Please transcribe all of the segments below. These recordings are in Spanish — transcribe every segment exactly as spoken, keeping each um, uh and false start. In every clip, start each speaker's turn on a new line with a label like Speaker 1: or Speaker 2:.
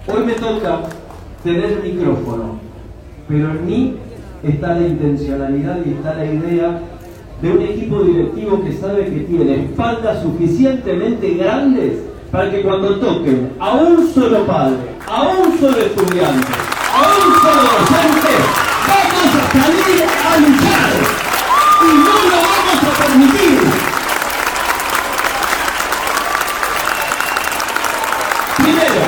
Speaker 1: Hoy me toca tener el micrófono, pero en mí está la intencionalidad y está la idea de un equipo directivo que sabe que tiene espaldas suficientemente grandes para que cuando toquen a un solo padre, a un solo estudiante, a un solo docente, vamos a salir a luchar y no lo vamos a permitir. Primero,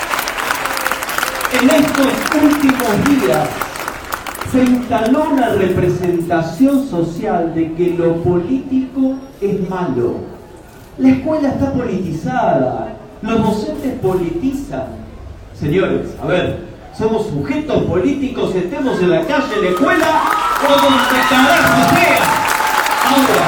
Speaker 1: en estos últimos días se instaló una representación social de que lo político es malo. La escuela está politizada, los docentes politizan. Señores, a ver, somos sujetos políticos, estemos en la calle, en la escuela o donde carajo sea. Ahora,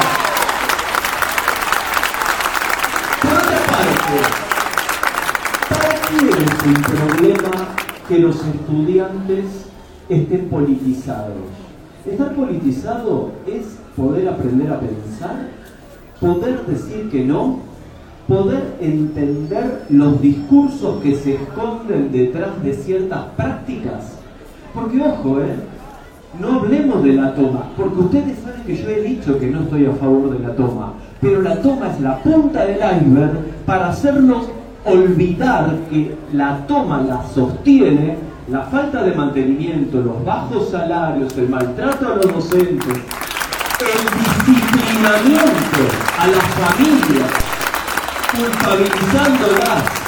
Speaker 1: por otra parte, ¿para qué es un problema que los estudiantes estén politizados? Estar politizado es poder aprender a pensar, poder decir que no, poder entender los discursos que se esconden detrás de ciertas prácticas. Porque ojo, eh, no hablemos de la toma, porque ustedes saben que yo he dicho que no estoy a favor de la toma, pero la toma es la punta del iceberg para hacernos olvidar que la toma la sostiene la falta de mantenimiento, los bajos salarios, el maltrato a los docentes, el disciplinamiento a las familias, culpabilizándolas